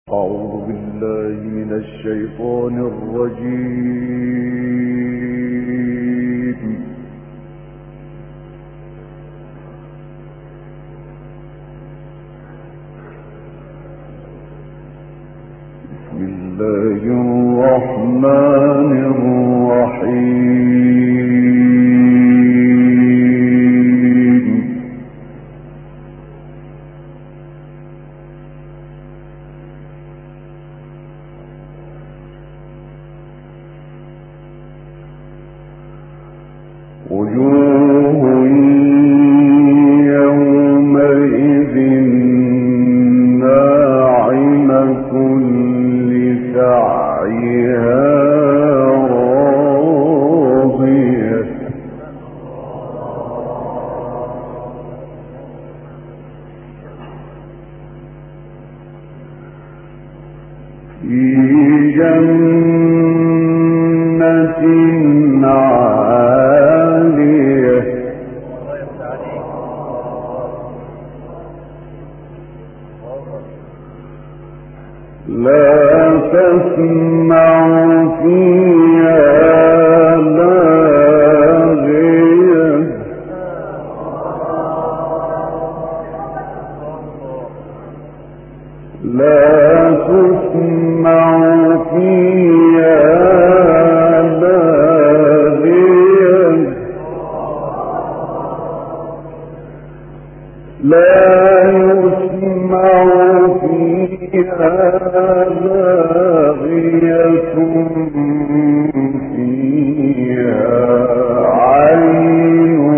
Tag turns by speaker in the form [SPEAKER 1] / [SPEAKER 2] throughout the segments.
[SPEAKER 1] أعوذ بالله من الشيطان الرجيم. بسم الله الرحمن الرحيم. وجوه يومئذ ناعمة لسعيها راضية في جنة عالية لا تسمع فيها لاغية لا تسمع فيها لاغية لا يسمع فيها لاغية فيها عين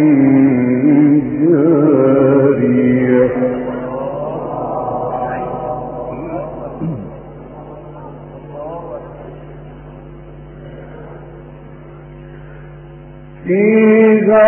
[SPEAKER 1] جارية فيها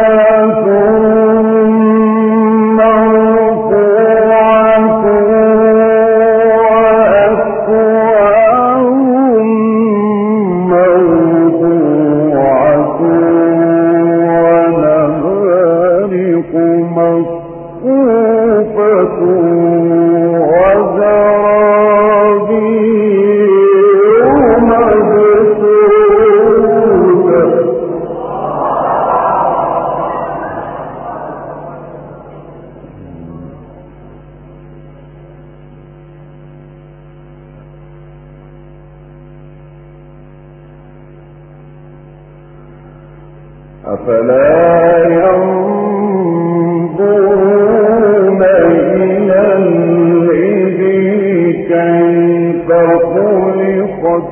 [SPEAKER 1] أفلا ينظرون إلى الإبل كيف خلقت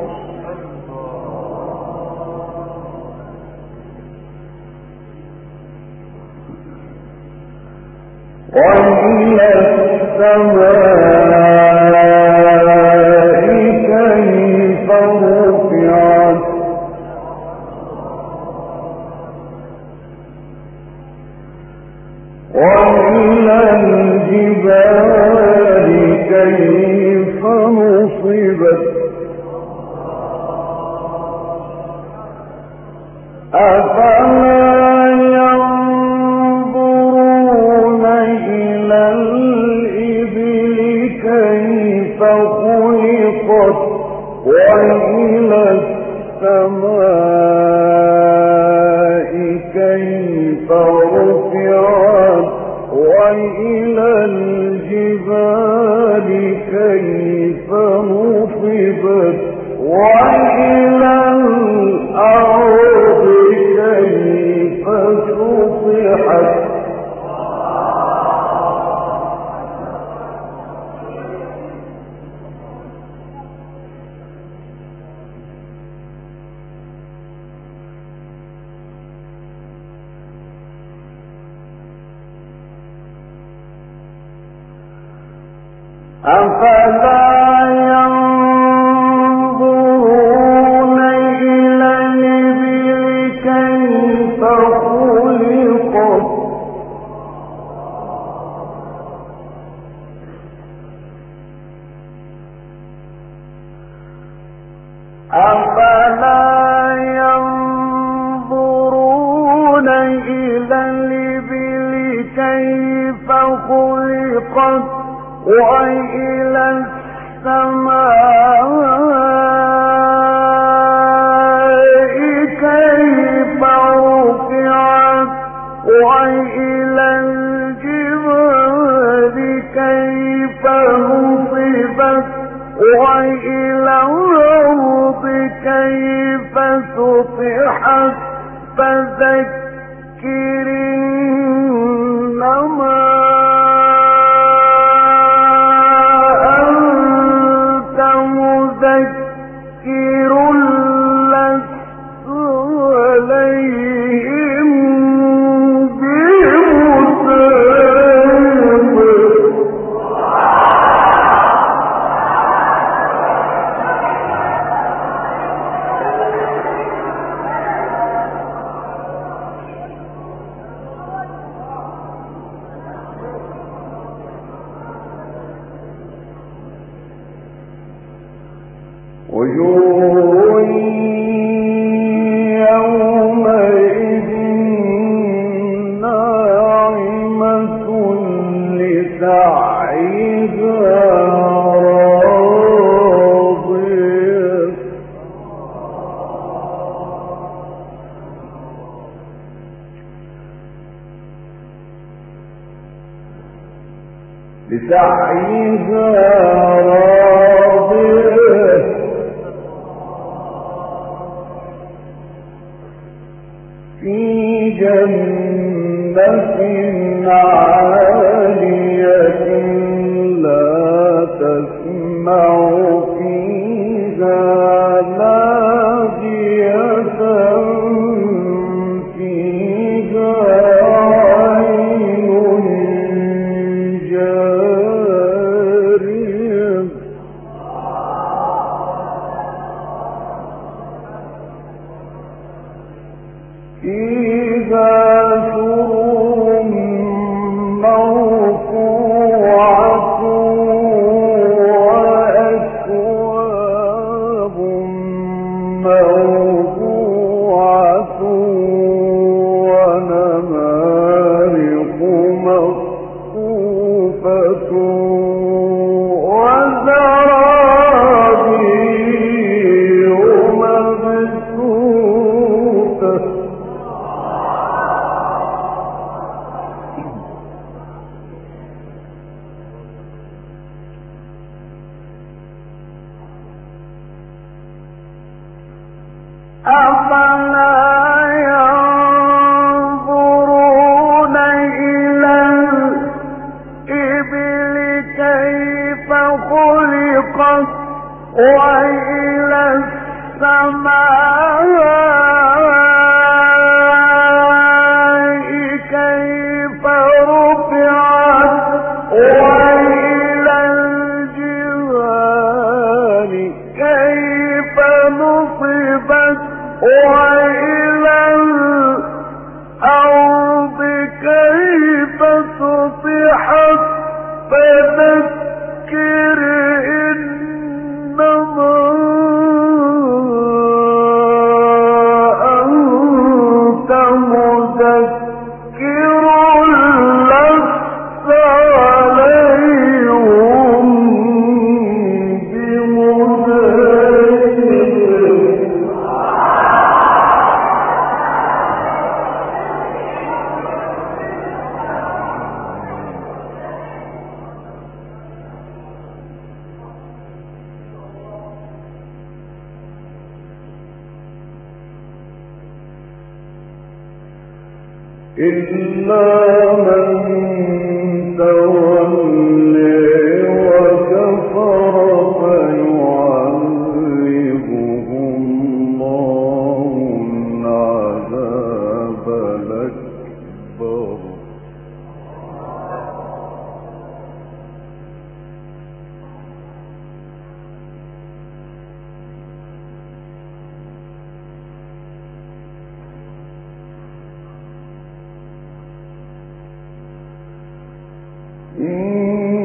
[SPEAKER 1] وإلى السماء كيف رفعت وإلى الجبال كيف نصبت أفلا ينظرون إلى الإبل كيف خلقت وإلى السماء كيف رفعت وإلى الجبال كيف نصبت وإلى الأرض كيف سطحت أفلا ينظرون إلى الإبل كيف خلقت أفلا ينظرون إلى الإبل كيف خلقت وإلى كيف رفعت وإلى الجبال كيف نصبت وإلى الأرض كيف سطحت فذكر إنما أنت مذكر لست عليهم بمسيطر. وجوه يومئذ ناعمة لسعيها راضية في جنة عالية لا تسمع فيها لاغية فيها عين جارية فيها سرر مرفوعة وأكواب موضوعة ونمارق مصفوفة وزرابي مبثوثة أفلا ينظرون إلى الإبل كيف خلقت وإلى السماء كيف رفعت وإلى الجبال كيف نصبت وإلى الأرض كيف سطحت فذكر إنما أنت مذكر لست عليهم بمسيطر. إلا من تولي وكفر فيعذبه الله العذاب الأكبر إن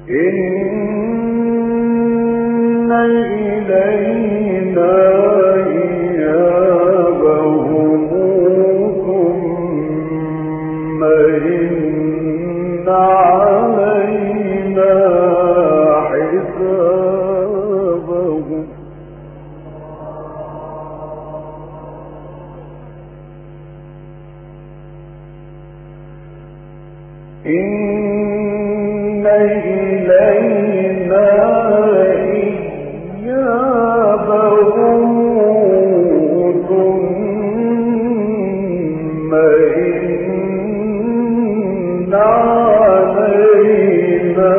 [SPEAKER 1] إن إلينا إيابهم ثم إن علينا حسابهم إن إلينا إيابهم ثم إن علينا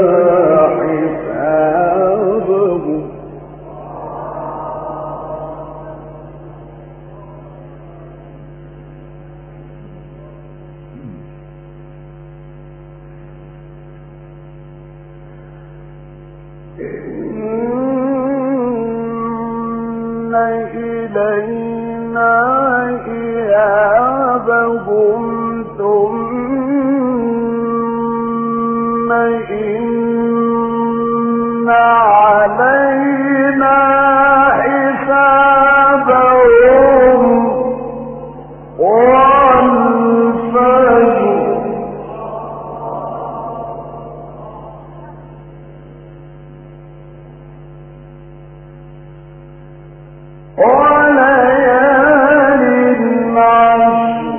[SPEAKER 1] حسابهم إن إلينا إيابهم ثم إن علينا حسابهم والفجر وليال عشر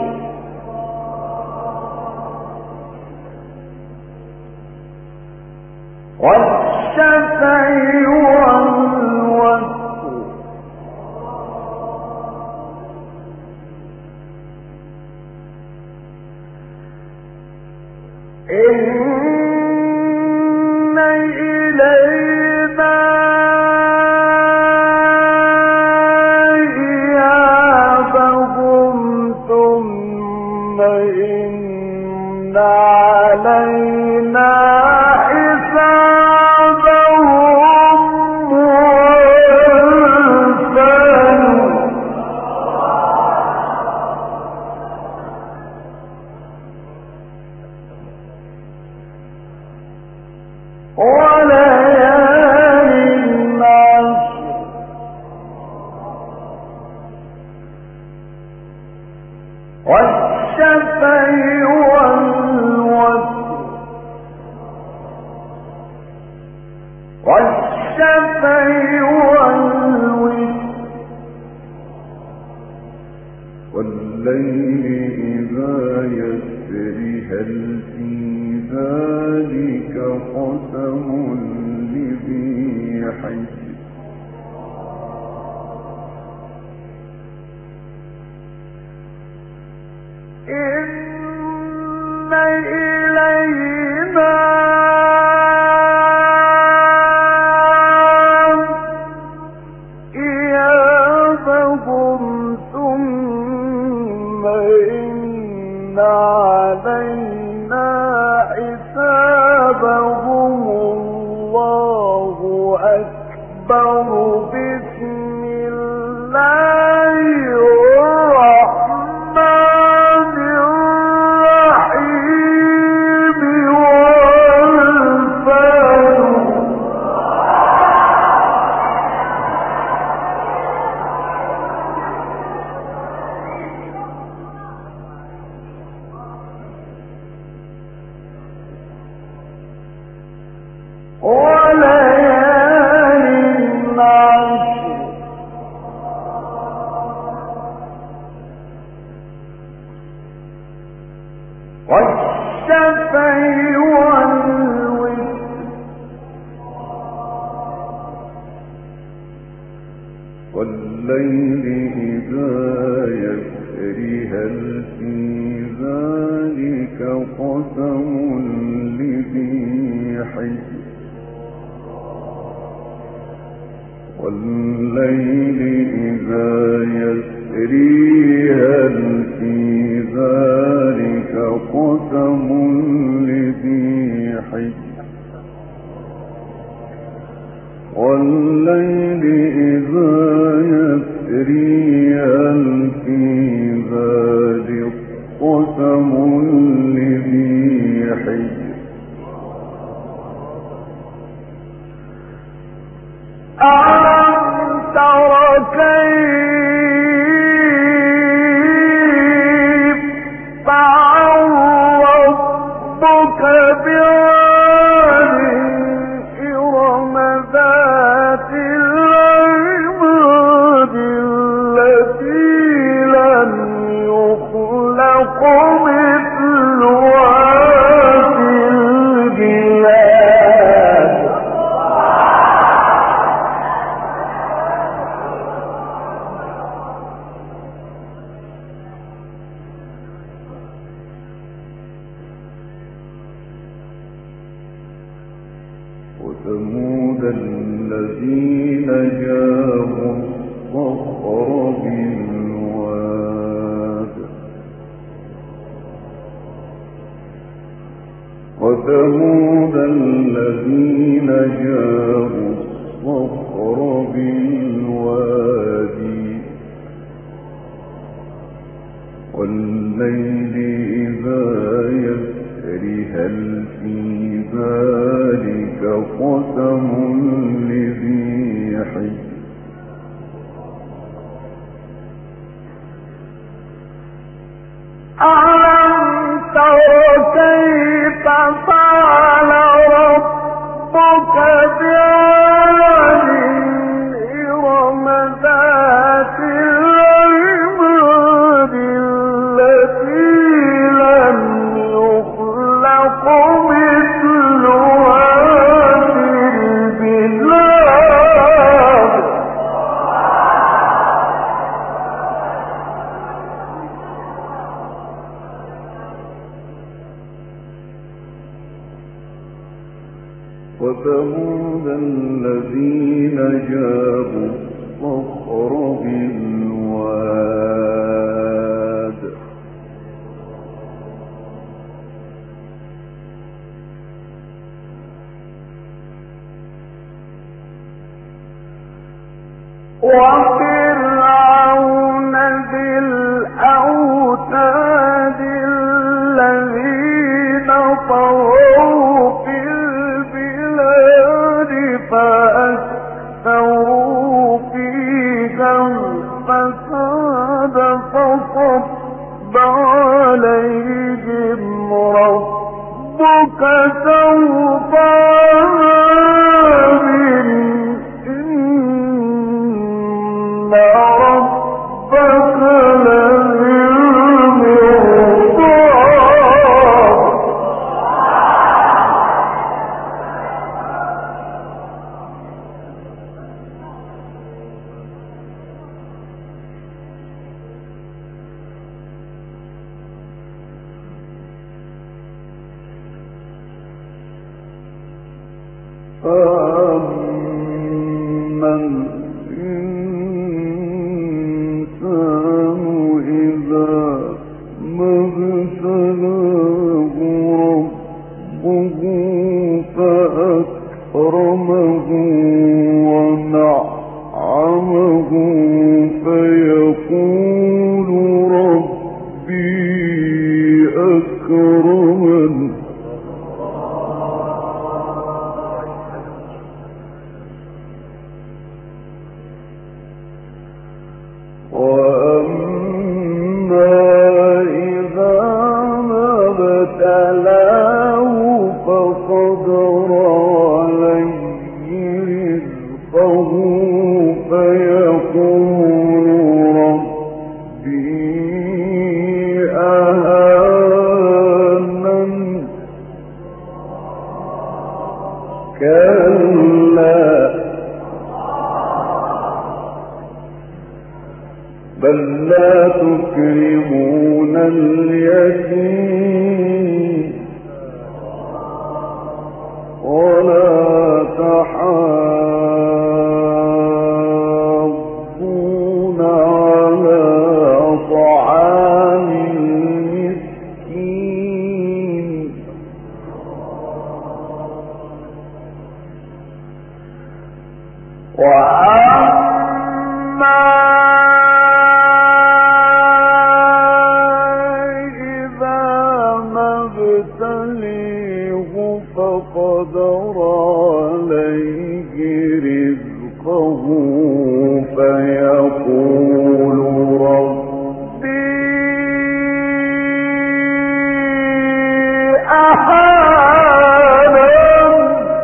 [SPEAKER 1] والشفع والوتر إن إلينا إيابهم ثم إن علينا حسابهم وليال عشر والشفع والوتر والشفع والوتر والليل إذا يسري هل في ذلك قسم لذي حجر إن إلينا إيابهم ثم إن علينا حسابهم الله أكبر بسم الله الرحمن الرحيم والفجر وليال عشر والشفع والوتر والليل إذا يسري هل في ذلك قسم لذي حجر والليل إذا يسري هل في ذلك قسم لذي حجر والليل إذا يسري هل في ذلك قسم لذي حجر وثمود الذين جابوا الصخر بالواد وثمود الذين جابوا الصخر بالوادي والليل إذا يسري هل في ذلك قسم لذي حجر
[SPEAKER 2] ألم تر كيف فعل ربك بعاد إرم ذات العماد التي لم يخلق مثلها في البلاد
[SPEAKER 1] وثمود الذين جابوا الصخر بالواد
[SPEAKER 2] وفرعون ذي الأوتاد الذين طغوا في البلاد فأكثروا فيها الفساد فصب عليهم ربك سوط عذاب إن ربك لبالمرصاد
[SPEAKER 1] فأما الإنسان إذا ما ابتلاه ربه فأكرمه ونعمه فيقول ربي أكرمن وأما إذا ما ابتلاه فقدر عليه رزقه فيقول ربي أهانن كلا بل لا تكرمون اليتيم ولا تحاضون على طعام المسكين وأما إذا فيقول ربي أهانن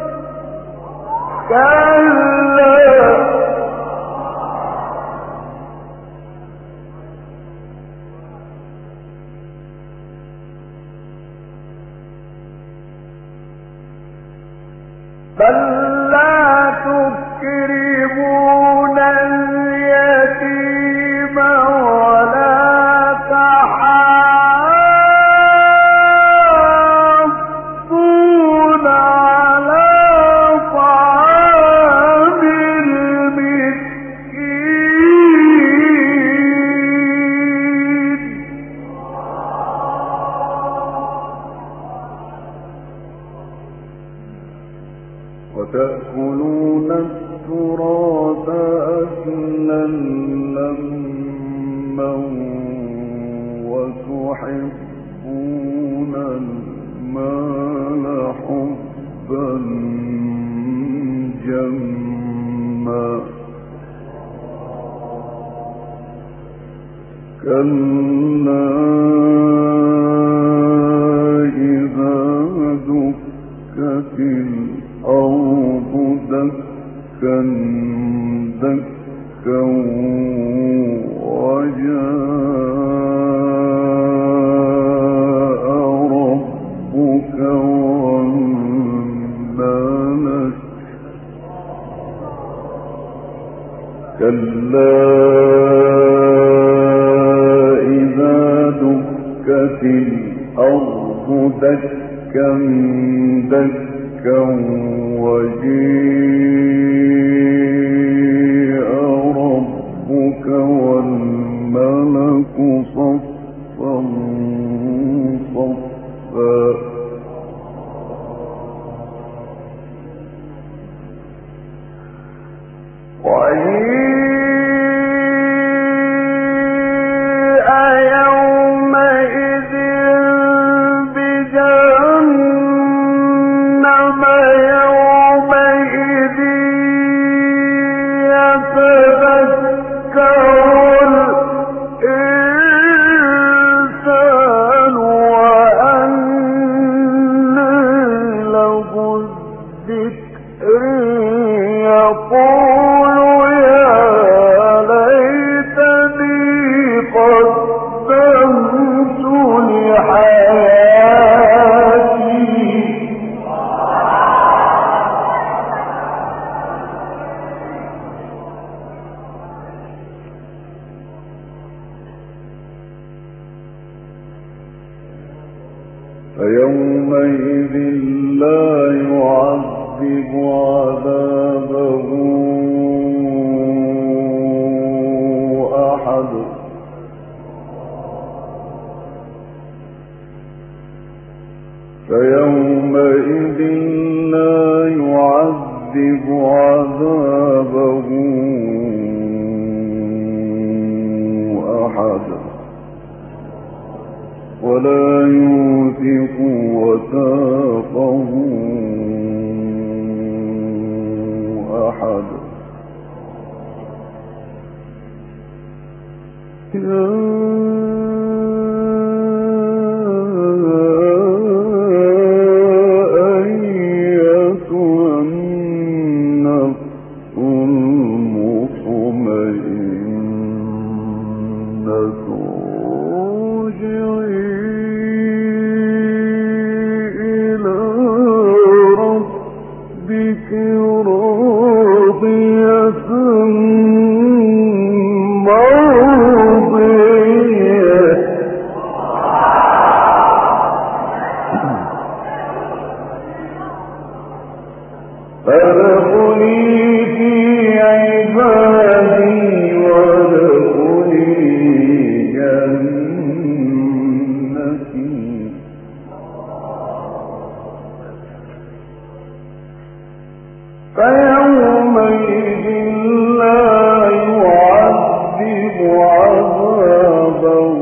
[SPEAKER 1] كلا بل لا تكرمون اليتيم ولا تحاضون على طعام المسكين وتأكلون التراث أكلا لما وتحبون المال حبا جما كلا إذا دكت الأرض دكا دكا وجاء ربك والملك كلا إذا دكت الأرض دكا دكا وجيء ربك والملك صفا صفا وجيء يومئذ بجهنم يومئذ يتذكر الإنسان وأنى له الذكر يقول يا ليتني قدمت لحياتي فيومئذ لا يعذب عذابه أحد فيومئذ لا يعذب عذابه أحد ولا يوثق وثاقه أحد أيتها النفس المطمئنة ارجعي إلى ربك راضية مرضية فادخلي في عبادي وادخلي جنتي فيومئذ لا يعذب عذابه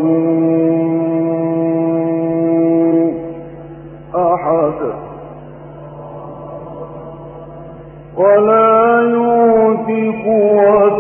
[SPEAKER 1] أحد ولا يوثق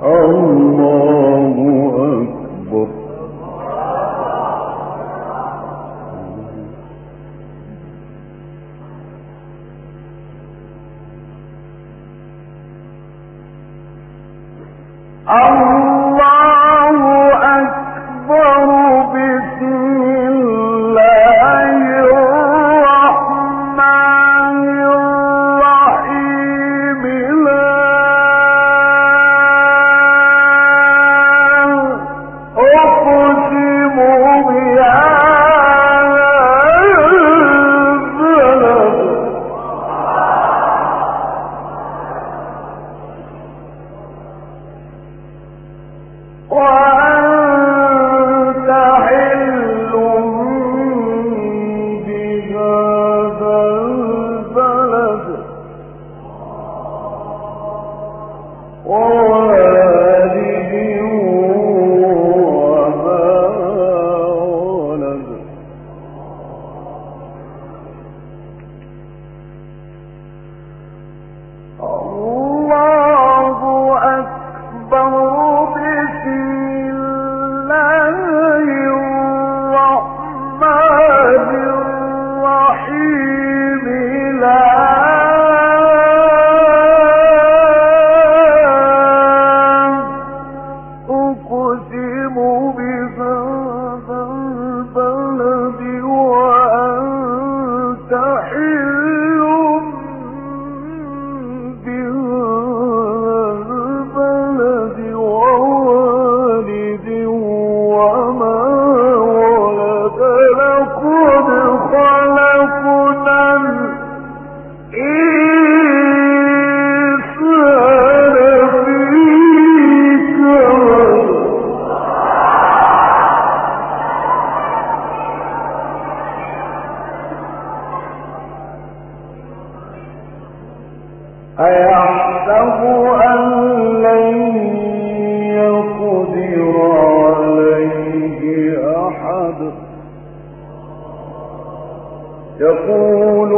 [SPEAKER 1] يقول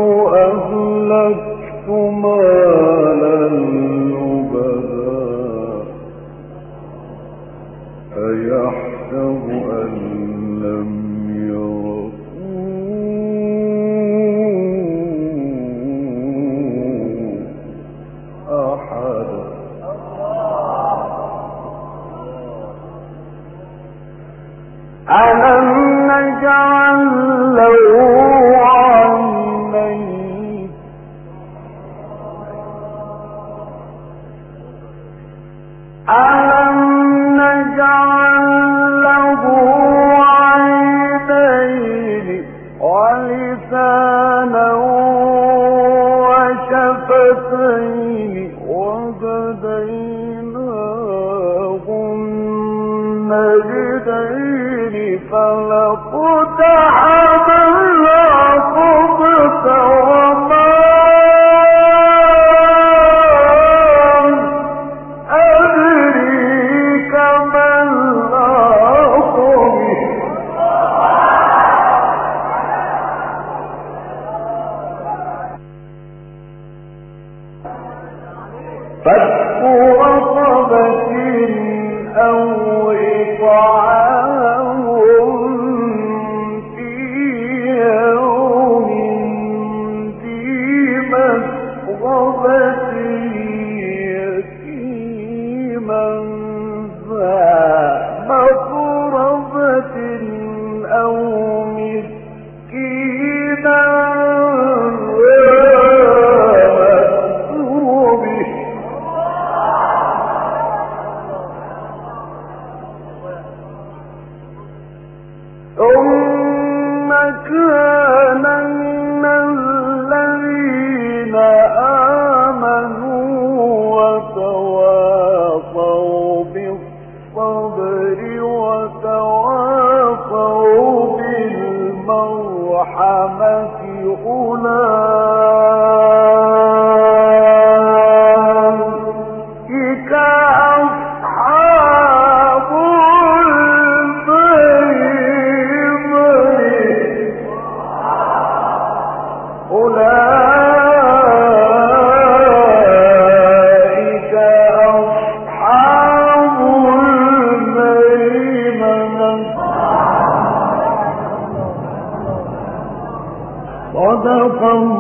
[SPEAKER 1] أهلكت مالا لبدا أيحسب أن لم يره أحد ألم نجعل له عينين ألم نجعل له عينين ولسانا وشفتين وهديناه النجدين فلقتحم العقبة وما أدريك ما العقبة فك رقبة أو إطعام في يوم ذي مسغبة يتيما ذا مقربة أو مسكينا ثم كان من الذين آمنوا وتواصوا بالصبر وتواصوا بالمرحمة أولئك أصحاب أولئك أصحاب
[SPEAKER 2] صدق